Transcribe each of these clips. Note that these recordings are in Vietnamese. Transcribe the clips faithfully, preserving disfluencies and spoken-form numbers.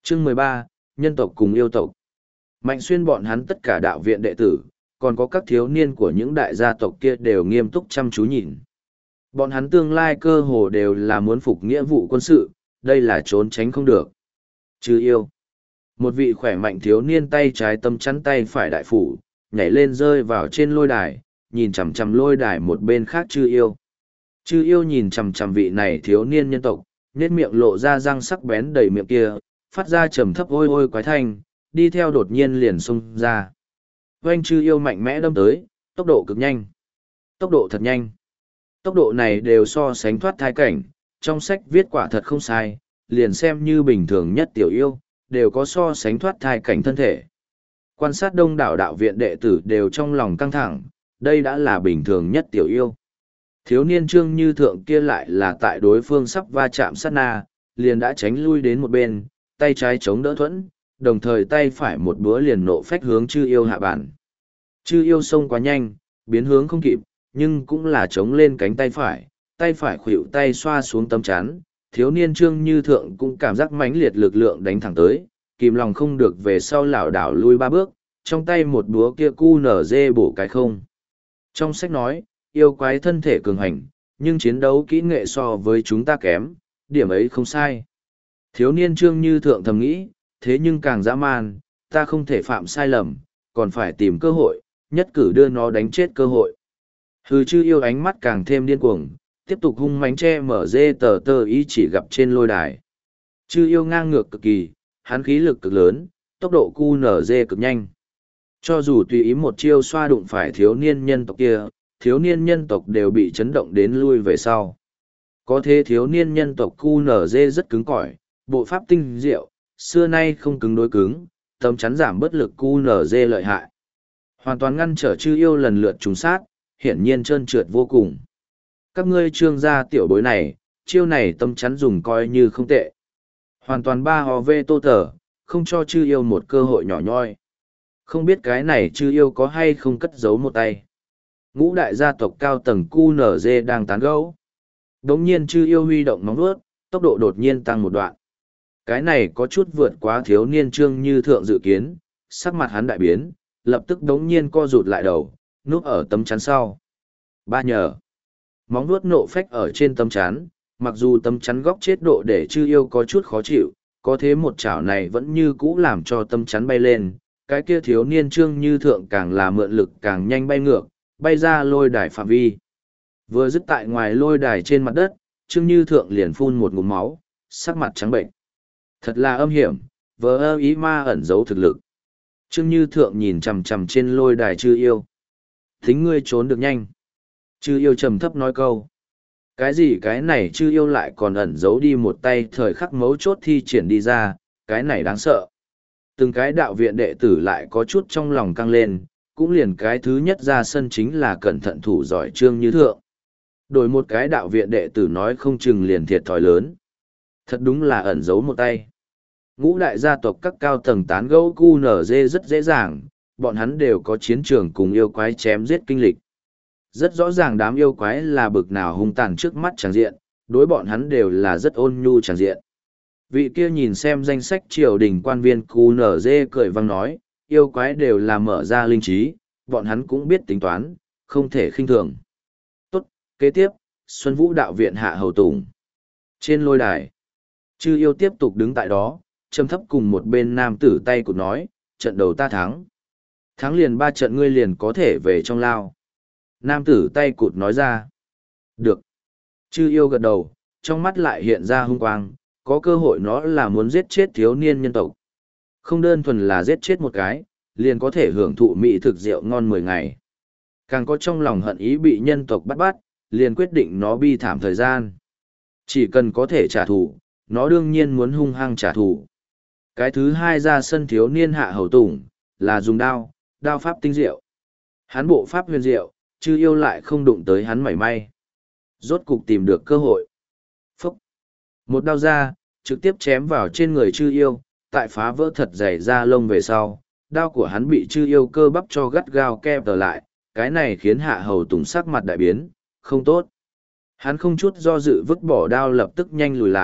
Chương mười ba, nhân tộc cùng yêu tộc. Mạnh Xuyên bọn hắn tất cả đạo viện đệ tử, còn có các thiếu niên của những đại gia tộc kia đều nghiêm túc chăm chú nhìn. Bọn hắn tương lai cơ hồ đều là muốn phục nghĩa vụ quân sự, đây là trốn tránh không được. Chứ yêu. Một vị khỏe mạnh thiếu niên tay trái tâm chắn tay phải đại phủ, nhảy lên rơi vào trên lôi đài, nhìn chằm chằm lôi đài một bên khác chư yêu. Chư yêu nhìn chằm chằm vị này thiếu niên nhân tộc, nhếch miệng lộ ra răng sắc bén đầy miệng kia, phát ra trầm thấp ôi ôi quái thanh, đi theo đột nhiên liền xông ra. Oanh chư yêu mạnh mẽ đâm tới, tốc độ cực nhanh. Tốc độ thật nhanh. Tốc độ này đều so sánh thoát thai cảnh, trong sách viết quả thật không sai, liền xem như bình thường nhất tiểu yêu, đều có so sánh thoát thai cảnh thân thể. Quan sát đông đảo đạo viện đệ tử đều trong lòng căng thẳng, đây đã là bình thường nhất tiểu yêu. Thiếu niên Trương Như Thượng kia lại là tại đối phương sắp va chạm sát na, liền đã tránh lui đến một bên, tay trái chống đỡ thuẫn, đồng thời tay phải một búa liền nộ phách hướng chư yêu hạ bản. Chư yêu xông quá nhanh, biến hướng không kịp, nhưng cũng là chống lên cánh tay phải, tay phải khuỵu tay xoa xuống tấm chắn, thiếu niên Trương Như Thượng cũng cảm giác mãnh liệt lực lượng đánh thẳng tới, kìm lòng không được về sau lảo đảo lui ba bước, trong tay một búa kia cu nở dê bổ cái không. Trong sách nói, yêu quái thân thể cường hành, nhưng chiến đấu kỹ nghệ so với chúng ta kém, điểm ấy không sai. Thiếu niên Trương Như Thượng thầm nghĩ, thế nhưng càng dã man, ta không thể phạm sai lầm, còn phải tìm cơ hội, nhất cử đưa nó đánh chết cơ hội. Hừ chư yêu ánh mắt càng thêm điên cuồng, tiếp tục hung mánh che mở dê tờ tờ ý chỉ gặp trên lôi đài. Chư yêu ngang ngược cực kỳ, hắn khí lực cực lớn, tốc độ cu nở dê cực nhanh. Cho dù tùy ý một chiêu xoa đụng phải thiếu niên nhân tộc kia, thiếu niên nhân tộc đều bị chấn động đến lui về sau. Có thế thiếu niên nhân tộc cu nở dê rất cứng cỏi, bộ pháp tinh diệu, xưa nay không cứng đối cứng, tấm chắn giảm bất lực cu nở dê lợi hại. Hoàn toàn ngăn trở chư yêu lần lượt trùng sát, hiển nhiên trơn trượt vô cùng. Các ngươi trương gia tiểu bối này, chiêu này tâm chắn dùng coi như không tệ. Hoàn toàn ba hò vê tô tờ, không cho chư yêu một cơ hội nhỏ nhoi. Không biết cái này chư yêu có hay không cất giấu một tay. Ngũ đại gia tộc cao tầng cu nở dê đang tán gẫu. Đống nhiên chư yêu huy động móng vuốt, tốc độ đột nhiên tăng một đoạn. Cái này có chút vượt quá thiếu niên Trương Như Thượng dự kiến, sắc mặt hắn đại biến, lập tức đống nhiên co rụt lại đầu, núp ở tấm chắn sau. Ba nhờ. Móng vuốt nộ phách ở trên tấm chắn, mặc dù tấm chắn góc chết độ để chư yêu có chút khó chịu, có thế một chảo này vẫn như cũ làm cho tấm chắn bay lên, cái kia thiếu niên Trương Như Thượng càng là mượn lực càng nhanh bay ngược, bay ra lôi đài phạm vi. Vừa dứt tại ngoài lôi đài trên mặt đất, Trương Như Thượng liền phun một ngụm máu, sắc mặt trắng bệnh. Thật là âm hiểm, vờ ơ ý ma ẩn giấu thực lực. Trương Như Thượng nhìn chằm chằm trên lôi đài chư yêu. Thính ngươi trốn được nhanh. Chư yêu trầm thấp nói câu. Cái gì cái này chư yêu lại còn ẩn giấu đi một tay thời khắc mấu chốt thi triển đi ra, cái này đáng sợ. Từng cái đạo viện đệ tử lại có chút trong lòng căng lên, cũng liền cái thứ nhất ra sân chính là cẩn thận thủ giỏi Trương Như Thượng. Đổi một cái đạo viện đệ tử nói không chừng liền thiệt thòi lớn. Thật đúng là ẩn giấu một tay. Ngũ đại gia tộc các cao tầng tán gẫu cu nở dê rất dễ dàng, bọn hắn đều có chiến trường cùng yêu quái chém giết kinh lịch. Rất rõ ràng đám yêu quái là bực nào hung tàn trước mắt tràng diện, đối bọn hắn đều là rất ôn nhu tràng diện. Vị kia nhìn xem danh sách triều đình quan viên cu nở dê cười vang nói, yêu quái đều là mở ra linh trí, bọn hắn cũng biết tính toán, không thể khinh thường. Tốt, kế tiếp, Xuân Vũ đạo viện hạ hầu tùng. Trên lôi đài, chư yêu tiếp tục đứng tại đó, trầm thấp cùng một bên nam tử tay cụt nói, trận đầu ta thắng. Thắng liền ba trận ngươi liền có thể về trong lao. Nam tử tay cụt nói ra. Được. Chư yêu gật đầu, trong mắt lại hiện ra hung quang, có cơ hội nó là muốn giết chết thiếu niên nhân tộc. Không đơn thuần là giết chết một cái, liền có thể hưởng thụ mỹ thực rượu ngon mười ngày. Càng có trong lòng hận ý bị nhân tộc bắt bắt, liền quyết định nó bi thảm thời gian. Chỉ cần có thể trả thù, nó đương nhiên muốn hung hăng trả thù. Cái thứ hai ra sân thiếu niên hạ hầu tùng, là dùng đao, đao pháp tinh diệu. Hắn bộ pháp huyền diệu, chư yêu lại không đụng tới hắn mảy may. Rốt cục tìm được cơ hội. Phúc! Một đao ra, trực tiếp chém vào trên người chư yêu, tại phá vỡ thật dày da lông về sau, đao của hắn bị chư yêu cơ bắp cho gắt gao kẹp trở lại, cái này khiến hạ hầu tùng sắc mặt đại biến, không tốt. Hắn không chút do dự vứt bỏ đao lập tức nhanh lùi lại,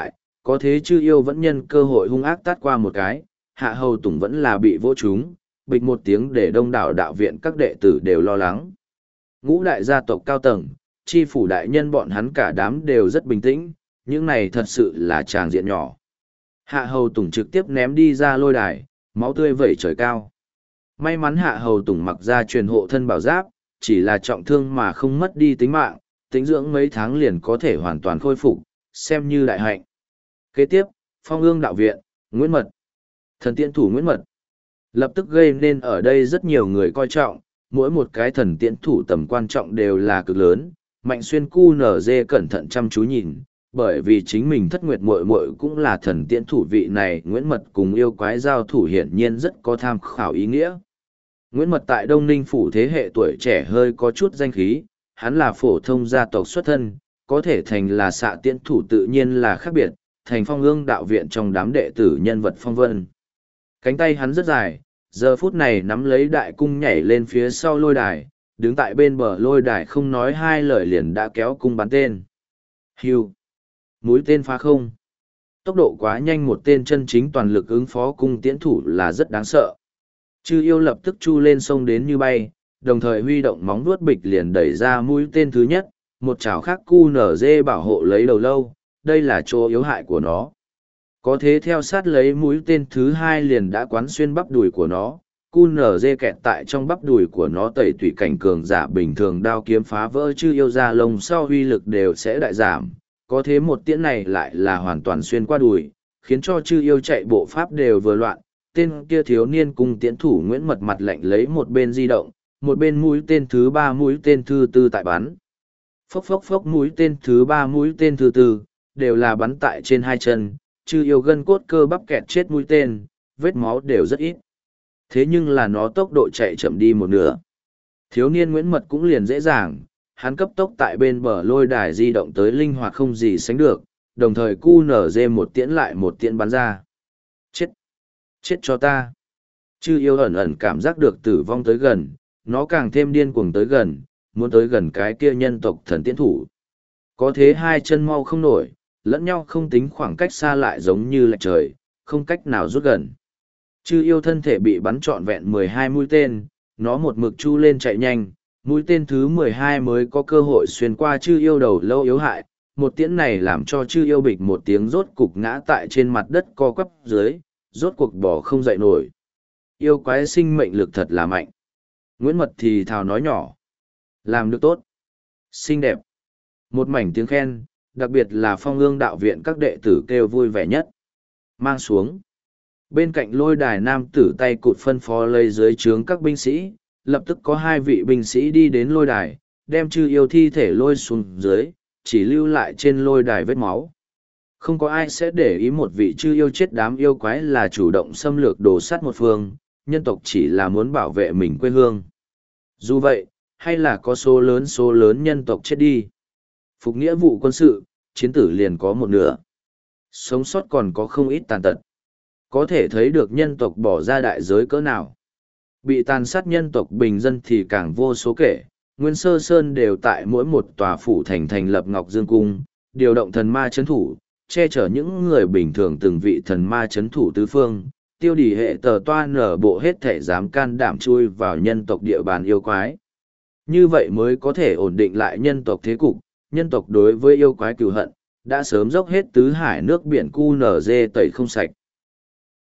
có thế chư yêu vẫn nhân cơ hội hung ác tát qua một cái, Hạ Hầu Tùng vẫn là bị vỗ trúng, bịch một tiếng để đông đảo đạo viện các đệ tử đều lo lắng. Ngũ đại gia tộc cao tầng, chi phủ đại nhân bọn hắn cả đám đều rất bình tĩnh, những này thật sự là tràng diện nhỏ. Hạ Hầu Tùng trực tiếp ném đi ra lôi đài, máu tươi vẩy trời cao. May mắn Hạ Hầu Tùng mặc ra truyền hộ thân bảo giáp, chỉ là trọng thương mà không mất đi tính mạng, tính dưỡng mấy tháng liền có thể hoàn toàn khôi phục, xem như đại hạnh. Kế tiếp, Phong Ương đạo viện, Nguyễn Mật. Thần tiễn thủ Nguyễn Mật. Lập tức gây nên ở đây rất nhiều người coi trọng, mỗi một cái thần tiễn thủ tầm quan trọng đều là cực lớn. Mạnh Xuyên cu nở dê cẩn thận chăm chú nhìn, bởi vì chính mình thất nguyệt muội muội cũng là thần tiễn thủ vị này, Nguyễn Mật cùng yêu quái giao thủ hiển nhiên rất có tham khảo ý nghĩa. Nguyễn Mật tại Đông Ninh phủ thế hệ tuổi trẻ hơi có chút danh khí, hắn là phổ thông gia tộc xuất thân, có thể thành là xạ tiễn thủ tự nhiên là khác biệt, thành Phong Ương đạo viện trong đám đệ tử nhân vật phong vân. Cánh tay hắn rất dài, giờ phút này nắm lấy đại cung nhảy lên phía sau lôi đài, đứng tại bên bờ lôi đài không nói hai lời liền đã kéo cung bắn tên. Hiu! Mũi tên phá không. Tốc độ quá nhanh, một tên chân chính toàn lực ứng phó cung tiễn thủ là rất đáng sợ. Chư yêu lập tức chu lên sông đến như bay, đồng thời huy động móng vuốt bịch liền đẩy ra mũi tên thứ nhất, một chảo khác cu nở dê bảo hộ lấy đầu lâu, đây là chỗ yếu hại của nó. Có thế theo sát lấy mũi tên thứ hai liền đã quán xuyên bắp đùi của nó, cu nở dê kẹt tại trong bắp đùi của nó, tẩy tủy cảnh cường giả bình thường đao kiếm phá vỡ chư yêu ra lông sau uy lực đều sẽ đại giảm. Có thế một tiễn này lại là hoàn toàn xuyên qua đùi, khiến cho chư yêu chạy bộ pháp đều vừa loạn. Tên kia thiếu niên cùng tiễn thủ Nguyễn Mật mặt lạnh lấy một bên di động, một bên mũi tên thứ ba mũi tên thứ tư tại bắn. Phốc phốc phốc mũi tên thứ ba mũi tên thứ tư, đều là bắn tại trên hai chân, chư yêu gân cốt cơ bắp kẹt chết mũi tên, vết máu đều rất ít. Thế nhưng là nó tốc độ chạy chậm đi một nửa. Thiếu niên Nguyễn Mật cũng liền dễ dàng, hắn cấp tốc tại bên bờ lôi đài di động tới linh hoạt không gì sánh được, đồng thời cu nở dê một tiễn lại một tiễn bắn ra. Chết! Chết cho ta! Chư yêu ẩn ẩn cảm giác được tử vong tới gần, nó càng thêm điên cuồng tới gần, muốn tới gần cái kia nhân tộc thần tiễn thủ. Có thế hai chân mau không nổi, lẫn nhau không tính khoảng cách xa lại giống như lệch trời, không cách nào rút gần. Chư yêu thân thể bị bắn trọn vẹn mười hai mũi tên, nó một mực chu lên chạy nhanh, mũi tên thứ mười hai mới có cơ hội xuyên qua chư yêu đầu lâu yếu hại. Một tiễn này làm cho chư yêu bịch một tiếng rốt cục ngã tại trên mặt đất co quắp dưới, rốt cuộc bỏ không dậy nổi. Yêu quái sinh mệnh lực thật là mạnh. Nguyễn Mật thì thào nói nhỏ. Làm được tốt. Xinh đẹp. Một mảnh tiếng khen, đặc biệt là Phong Ương đạo viện các đệ tử kêu vui vẻ nhất. Mang xuống. Bên cạnh lôi đài nam tử tay cụt phân phó lấy dưới trướng các binh sĩ, lập tức có hai vị binh sĩ đi đến lôi đài, đem chư yêu thi thể lôi xuống dưới, chỉ lưu lại trên lôi đài vết máu. Không có ai sẽ để ý một vị chư yêu chết, đám yêu quái là chủ động xâm lược đổ sát một phương, nhân tộc chỉ là muốn bảo vệ mình quê hương. Dù vậy, hay là có số lớn số lớn nhân tộc chết đi. Phục nghĩa vụ quân sự, chiến tử liền có một nửa. Sống sót còn có không ít tàn tật. Có thể thấy được nhân tộc bỏ ra đại giới cỡ nào. Bị tàn sát nhân tộc bình dân thì càng vô số kể. Nguyên Sơ Sơn đều tại mỗi một tòa phủ thành thành lập Ngọc Dương Cung, điều động thần ma chấn thủ, che chở những người bình thường từng vị thần ma chấn thủ tứ phương, tiêu đỉ hệ tờ toa nở bộ hết thể dám can đảm chui vào nhân tộc địa bàn yêu quái. Như vậy mới có thể ổn định lại nhân tộc thế cục, nhân tộc đối với yêu quái cừu hận, đã sớm dốc hết tứ hải nước biển cu nở dê tẩy không sạch.